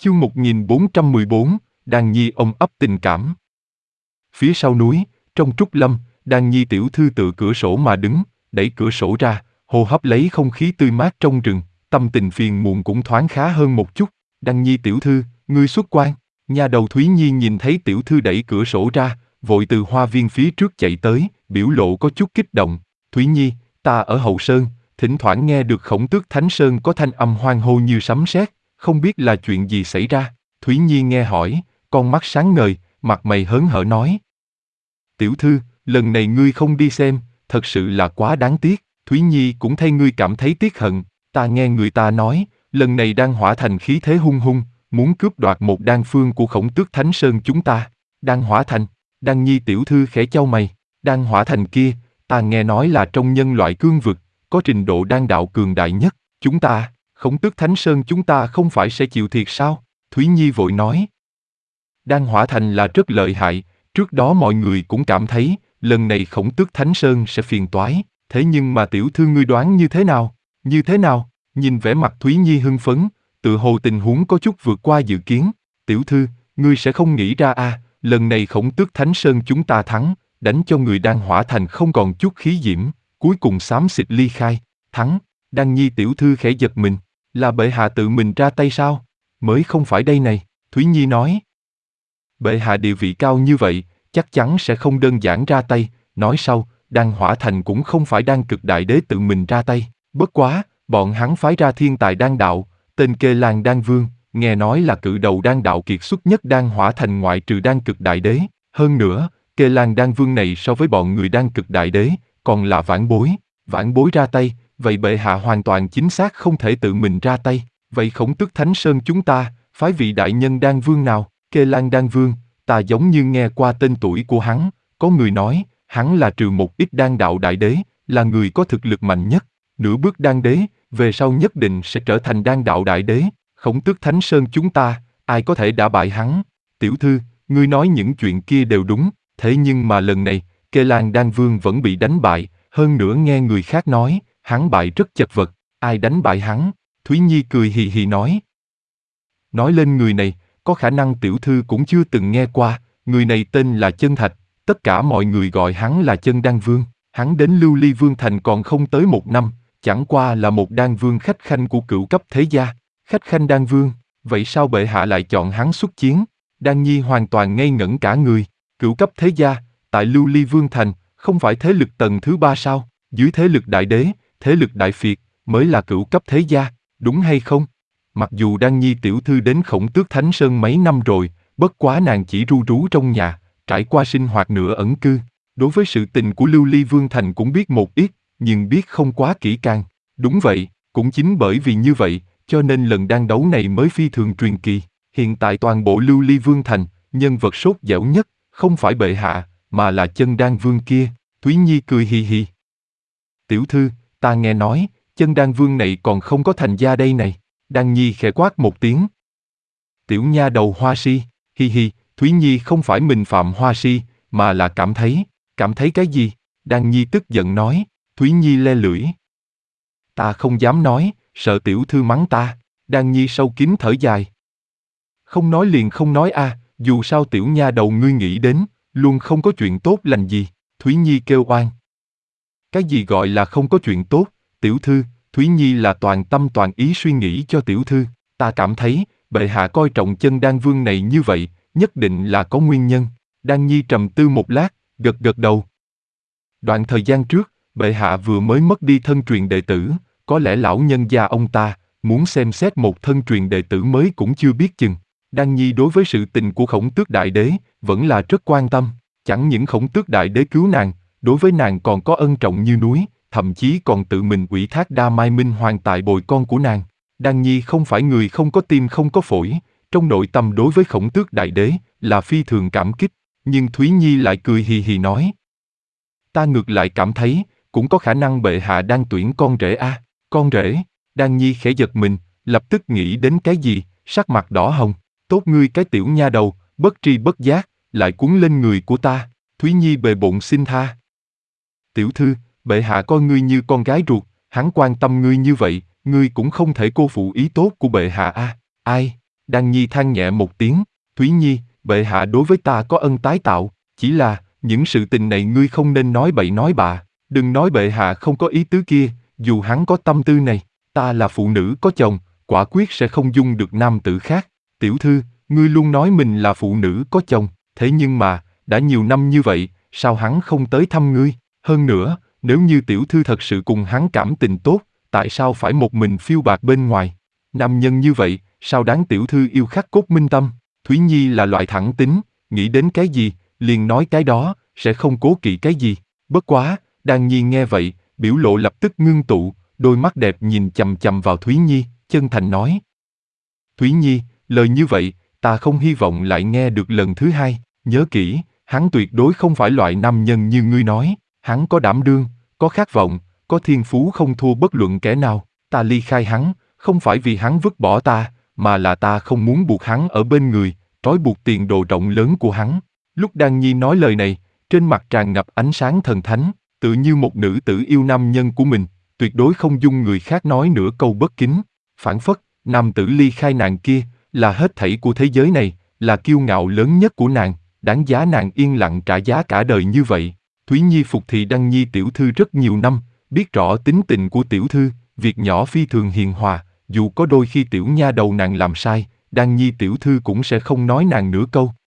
Chương 1414, Đan Nhi ôm ấp tình cảm. Phía sau núi, trong trúc lâm, Đan Nhi tiểu thư tựa cửa sổ mà đứng, đẩy cửa sổ ra, hô hấp lấy không khí tươi mát trong rừng, tâm tình phiền muộn cũng thoáng khá hơn một chút. Đan Nhi tiểu thư, ngươi xuất quan. Nhà đầu Thúy Nhi nhìn thấy tiểu thư đẩy cửa sổ ra, vội từ hoa viên phía trước chạy tới, biểu lộ có chút kích động. Thúy Nhi, ta ở Hậu Sơn, thỉnh thoảng nghe được Khổng Tước Thánh Sơn có thanh âm hoan hô như sấm sét, không biết là chuyện gì xảy ra. Thúy Nhi nghe hỏi, con mắt sáng ngời, mặt mày hớn hở nói. Tiểu thư, lần này ngươi không đi xem, thật sự là quá đáng tiếc. Thúy Nhi cũng thay ngươi cảm thấy tiếc hận. Ta nghe người ta nói, lần này Đan Hỏa Thành khí thế hung hung, muốn cướp đoạt một đan phương của Khổng Tước Thánh Sơn chúng ta. Đan Hỏa Thành, Đan Nhi tiểu thư khẽ chau mày. Đan Hỏa Thành kia, ta nghe nói là trong nhân loại cương vực, có trình độ đan đạo cường đại nhất. Chúng ta, Khổng Tước Thánh Sơn chúng ta không phải sẽ chịu thiệt sao? Thúy Nhi vội nói. Đan Hỏa Thành là rất lợi hại, trước đó mọi người cũng cảm thấy, lần này Khổng Tước Thánh Sơn sẽ phiền toái, thế nhưng mà tiểu thư ngươi đoán như thế nào? Như thế nào? Nhìn vẻ mặt Thúy Nhi hưng phấn, tự hồ tình huống có chút vượt qua dự kiến. Tiểu thư, ngươi sẽ không nghĩ ra à, lần này Khổng Tước Thánh Sơn chúng ta thắng, đánh cho người Đan Hỏa Thành không còn chút khí diễm, cuối cùng xám xịt ly khai. Thắng, Đan Nhi tiểu thư khẽ giật mình, là bệ hạ tự mình ra tay sao? Mới không phải đây này, Thúy Nhi nói. Bệ hạ địa vị cao như vậy, chắc chắn sẽ không đơn giản ra tay. Nói sau, Đan Hỏa Thành cũng không phải Đan Cực Đại Đế tự mình ra tay. Bất quá, bọn hắn phái ra thiên tài đan đạo, tên Kê Lan Đan Vương, nghe nói là cự đầu đan đạo kiệt xuất nhất Đan Hỏa Thành ngoại trừ Đan Cực Đại Đế. Hơn nữa, Kê Lan Đan Vương này so với bọn người Đan Cực Đại Đế, còn là vãn bối. Vãn bối ra tay, vậy bệ hạ hoàn toàn chính xác không thể tự mình ra tay. Vậy Khổng Tước Thánh Sơn chúng ta, phái vị đại nhân Đan Vương nào? Kê Lan Đan Vương, ta giống như nghe qua tên tuổi của hắn, có người nói, hắn là trừ một ít đan đạo đại đế, là người có thực lực mạnh nhất, nửa bước đan đế, về sau nhất định sẽ trở thành đan đạo đại đế. Khổng Tước Thánh Sơn chúng ta, ai có thể đả bại hắn? Tiểu thư, ngươi nói những chuyện kia đều đúng, thế nhưng mà lần này, Kê Lan Đan Vương vẫn bị đánh bại, hơn nữa nghe người khác nói, hắn bại rất chật vật, ai đánh bại hắn? Thúy Nhi cười hì hì nói. Nói lên người này, có khả năng tiểu thư cũng chưa từng nghe qua, người này tên là Chân Thạch, tất cả mọi người gọi hắn là Chân Đan Vương. Hắn đến Lưu Ly Vương Thành còn không tới một năm, chẳng qua là một đan vương khách khanh của cửu cấp thế gia. Khách khanh đan vương, vậy sao bệ hạ lại chọn hắn xuất chiến? Đan Nhi hoàn toàn ngây ngẩn cả người. Cửu cấp thế gia, tại Lưu Ly Vương Thành, không phải thế lực tầng thứ 3 sao? Dưới thế lực đại đế, thế lực đại phiệt, mới là cửu cấp thế gia, đúng hay không? Mặc dù Đan Nhi tiểu thư đến Khổng Tước Thánh Sơn mấy năm rồi, bất quá nàng chỉ ru rú trong nhà, trải qua sinh hoạt nửa ẩn cư. Đối với sự tình của Lưu Ly Vương Thành cũng biết một ít, nhưng biết không quá kỹ càng. Đúng vậy, cũng chính bởi vì như vậy, cho nên lần đan đấu này mới phi thường truyền kỳ. Hiện tại toàn bộ Lưu Ly Vương Thành, nhân vật sốt dẻo nhất, không phải bệ hạ, mà là Chân Đan Vương kia. Thúy Nhi cười hì hì. Tiểu thư, ta nghe nói, Chân Đan Vương này còn không có thành gia đây này. Đan Nhi khẽ quát một tiếng. Tiểu nha đầu Hoa Si, hi hi, Thúy Nhi không phải mình phạm Hoa Si, mà là cảm thấy cái gì? Đan Nhi tức giận nói. Thúy Nhi le lưỡi. Ta không dám nói, sợ tiểu thư mắng ta. Đan Nhi sâu kín thở dài. Không nói liền không nói a, dù sao tiểu nha đầu ngươi nghĩ đến, luôn không có chuyện tốt lành gì. Thúy Nhi kêu oan. Cái gì gọi là không có chuyện tốt, tiểu thư? Thúy Nhi là toàn tâm toàn ý suy nghĩ cho tiểu thư. Ta cảm thấy, bệ hạ coi trọng Chân Đan Vương này như vậy, nhất định là có nguyên nhân. Đan Nhi trầm tư một lát, gật gật đầu. Đoạn thời gian trước, bệ hạ vừa mới mất đi thân truyền đệ tử, có lẽ lão nhân gia ông ta muốn xem xét một thân truyền đệ tử mới cũng chưa biết chừng. Đan Nhi đối với sự tình của Khổng Tước Đại Đế vẫn là rất quan tâm. Chẳng những Khổng Tước Đại Đế cứu nàng, đối với nàng còn có ân trọng như núi, thậm chí còn tự mình ủy thác Đa Mai Minh Hoàng tại bồi con của nàng. Đan Nhi không phải người không có tim không có phổi, trong nội tâm đối với Khổng Tước Đại Đế là phi thường cảm kích, nhưng Thúy Nhi lại cười hì hì nói. Ta ngược lại cảm thấy, cũng có khả năng bệ hạ đang tuyển con rể a. Con rể? Đan Nhi khẽ giật mình, lập tức nghĩ đến cái gì, sắc mặt đỏ hồng. Tốt ngươi cái tiểu nha đầu, bất tri bất giác, lại cuốn lên người của ta. Thúy Nhi bề bộn xin tha. Tiểu thư, bệ hạ coi ngươi như con gái ruột, hắn quan tâm ngươi như vậy, ngươi cũng không thể cô phụ ý tốt của bệ hạ a. Ai? Đan Nhi than nhẹ một tiếng, Thúy Nhi, bệ hạ đối với ta có ân tái tạo, chỉ là, những sự tình này ngươi không nên nói bậy nói bạ, đừng nói bệ hạ không có ý tứ kia, dù hắn có tâm tư này, ta là phụ nữ có chồng, quả quyết sẽ không dung được nam tử khác. Tiểu thư, ngươi luôn nói mình là phụ nữ có chồng, thế nhưng mà, đã nhiều năm như vậy, sao hắn không tới thăm ngươi? Hơn nữa, nếu như tiểu thư thật sự cùng hắn cảm tình tốt, tại sao phải một mình phiêu bạt bên ngoài? Nam nhân như vậy, sao đáng tiểu thư yêu khắc cốt minh tâm? Thúy Nhi là loại thẳng tính, nghĩ đến cái gì, liền nói cái đó, sẽ không cố kỵ cái gì. Bất quá, Đan Nhi nghe vậy, biểu lộ lập tức ngưng tụ, đôi mắt đẹp nhìn chằm chằm vào Thúy Nhi, chân thành nói. Thúy Nhi, lời như vậy, ta không hy vọng lại nghe được lần thứ hai, nhớ kỹ, hắn tuyệt đối không phải loại nam nhân như ngươi nói, hắn có đảm đương, có khát vọng, có thiên phú không thua bất luận kẻ nào, ta ly khai hắn, không phải vì hắn vứt bỏ ta, mà là ta không muốn buộc hắn ở bên người, trói buộc tiền đồ rộng lớn của hắn. Lúc Đan Nhi nói lời này, trên mặt tràn ngập ánh sáng thần thánh, tự như một nữ tử yêu nam nhân của mình, tuyệt đối không dung người khác nói nửa câu bất kính. Phản phất, nam tử ly khai nàng kia, là hết thảy của thế giới này, là kiêu ngạo lớn nhất của nàng, đáng giá nàng yên lặng trả giá cả đời như vậy. Thúy Nhi phục thị Đan Nhi tiểu thư rất nhiều năm, biết rõ tính tình của tiểu thư, việc nhỏ phi thường hiền hòa, dù có đôi khi tiểu nha đầu nàng làm sai, Đan Nhi tiểu thư cũng sẽ không nói nàng nửa câu.